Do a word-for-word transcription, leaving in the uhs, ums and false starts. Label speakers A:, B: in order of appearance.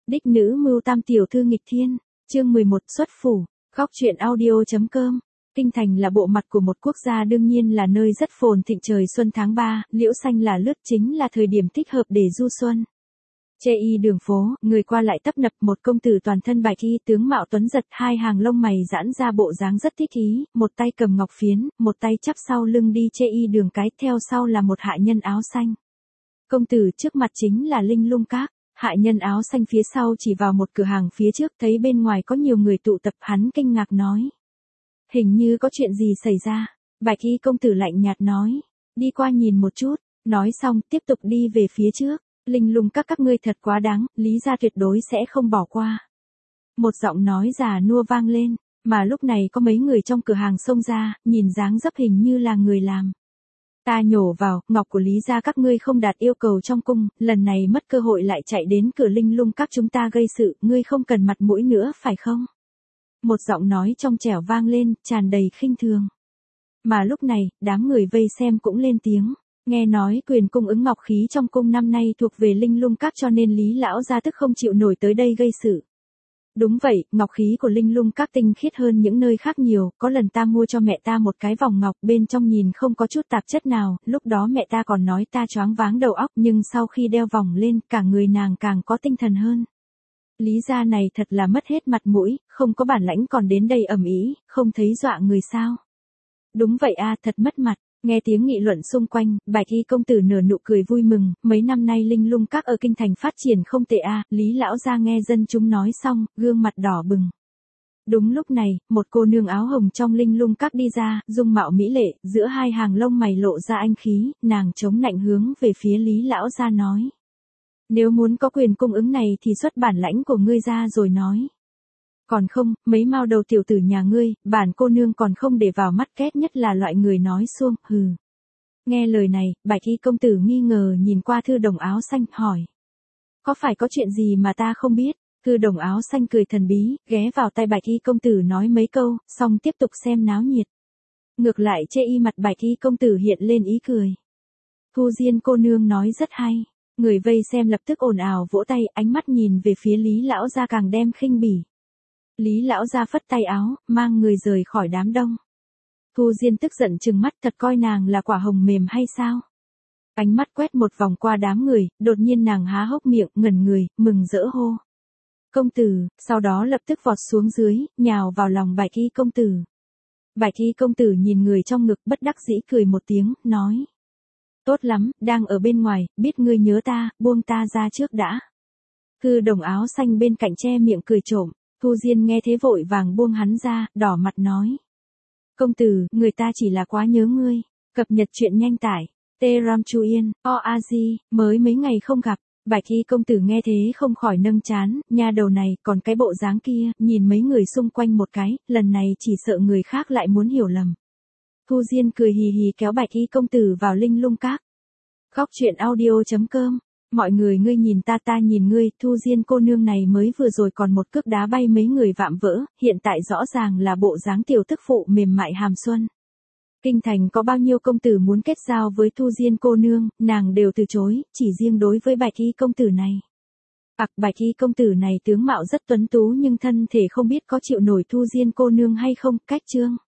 A: Đích nữ mưu tam tiểu thư nghịch thiên, chương mười một xuất phủ, góc truyện audio.com. Kinh thành là bộ mặt của một quốc gia, đương nhiên là nơi rất phồn thịnh. Trời xuân tháng ba, liễu xanh là lướt, chính là thời điểm thích hợp để du xuân. Chê y đường phố, người qua lại tấp nập. Một công tử toàn thân bạch y, tướng mạo tuấn giật, hai hàng lông mày giãn ra, bộ dáng rất thích ý, một tay cầm ngọc phiến, một tay chắp sau lưng đi chê y đường cái, theo sau là một hạ nhân áo xanh. Công tử trước mặt chính là Linh Lung Các. Hạ nhân áo xanh phía sau chỉ vào một cửa hàng phía trước, thấy bên ngoài có nhiều người tụ tập, hắn kinh ngạc nói: hình như có chuyện gì xảy ra. Bạch y công tử lạnh nhạt nói: đi qua nhìn một chút. Nói xong tiếp tục đi về phía trước. Linh Lung Các các ngươi thật quá đáng, Lý gia tuyệt đối sẽ không bỏ qua. Một giọng nói già nua vang lên, mà lúc này có mấy người trong cửa hàng xông ra, nhìn dáng dấp hình như là người làm. Ta nhổ vào, ngọc của Lý gia các ngươi không đạt yêu cầu trong cung, lần này mất cơ hội lại chạy đến cửa Linh Lung Các chúng ta gây sự, ngươi không cần mặt mũi nữa phải không? Một giọng nói trong trẻo vang lên, tràn đầy khinh thường. Mà lúc này, đám người vây xem cũng lên tiếng. Nghe nói quyền cung ứng ngọc khí trong cung năm nay thuộc về Linh Lung Các, cho nên Lý lão gia tức không chịu nổi tới đây gây sự. Đúng vậy, ngọc khí của Linh Lung Các tinh khiết hơn những nơi khác nhiều, có lần ta mua cho mẹ ta một cái vòng ngọc, bên trong nhìn không có chút tạp chất nào, lúc đó mẹ ta còn nói ta choáng váng đầu óc, nhưng sau khi đeo vòng lên, cả người nàng càng có tinh thần hơn. Lý gia này thật là mất hết mặt mũi, không có bản lãnh còn đến đây ầm ĩ, không thấy dọa người sao? Đúng vậy a, thật mất mặt. Nghe tiếng nghị luận xung quanh, Bạch y công tử nở nụ cười vui mừng, mấy năm nay Linh Lung Các ở kinh thành phát triển không tệ a. Lý lão gia nghe dân chúng nói xong, gương mặt đỏ bừng. Đúng lúc này, một cô nương áo hồng trong Linh Lung Các đi ra, dung mạo mỹ lệ, giữa hai hàng lông mày lộ ra anh khí, nàng chống nạnh hướng về phía Lý lão gia nói: nếu muốn có quyền cung ứng này thì xuất bản lãnh của ngươi ra rồi nói. Còn không, mấy mao đầu tiểu tử nhà ngươi, bản cô nương còn không để vào mắt, ghét nhất là loại người nói suông, hừ. Nghe lời này, Bạch y công tử nghi ngờ nhìn qua thư đồng áo xanh, hỏi: có phải có chuyện gì mà ta không biết? Thư đồng áo xanh cười thần bí, ghé vào tay Bạch y công tử nói mấy câu, xong tiếp tục xem náo nhiệt. Ngược lại chê y mặt Bạch y công tử hiện lên ý cười. Thu Diên cô nương nói rất hay. Người vây xem lập tức ồn ào vỗ tay, ánh mắt nhìn về phía Lý lão gia càng đem khinh bỉ. Lý lão gia phất tay áo, mang người rời khỏi đám đông. Thu Diên tức giận trừng mắt, thật coi nàng là quả hồng mềm hay sao? Ánh mắt quét một vòng qua đám người, đột nhiên nàng há hốc miệng, ngẩn người, mừng rỡ hô: công tử, sau đó lập tức vọt xuống dưới, nhào vào lòng Bạch y công tử. Bạch y công tử nhìn người trong ngực, bất đắc dĩ cười một tiếng, nói: tốt lắm, đang ở bên ngoài, biết ngươi nhớ ta, buông ta ra trước đã. Thư đồng áo xanh bên cạnh che miệng cười trộm. Thu Diên nghe thế vội vàng buông hắn ra, đỏ mặt nói: công tử, người ta chỉ là quá nhớ ngươi. Cập nhật chuyện nhanh tải. T-Ram Chu Yên, O A G, mới mấy ngày không gặp. Bạch y công tử nghe thế không khỏi nâng chán, nha đầu này, còn cái bộ dáng kia, nhìn mấy người xung quanh một cái, lần này chỉ sợ người khác lại muốn hiểu lầm. Thu Diên cười hì hì kéo Bạch y công tử vào Linh Lung Các. Góc truyện audio.com. Mọi người ngươi nhìn ta ta nhìn ngươi, Thu Diên cô nương này mới vừa rồi còn một cước đá bay mấy người vạm vỡ, hiện tại rõ ràng là bộ dáng tiểu tức phụ mềm mại hàm xuân. Kinh thành có bao nhiêu công tử muốn kết giao với Thu Diên cô nương, nàng đều từ chối, chỉ riêng đối với Bạch y công tử này. Ặc, Bạch y công tử này tướng mạo rất tuấn tú nhưng thân thể không biết có chịu nổi Thu Diên cô nương hay không, cách chương.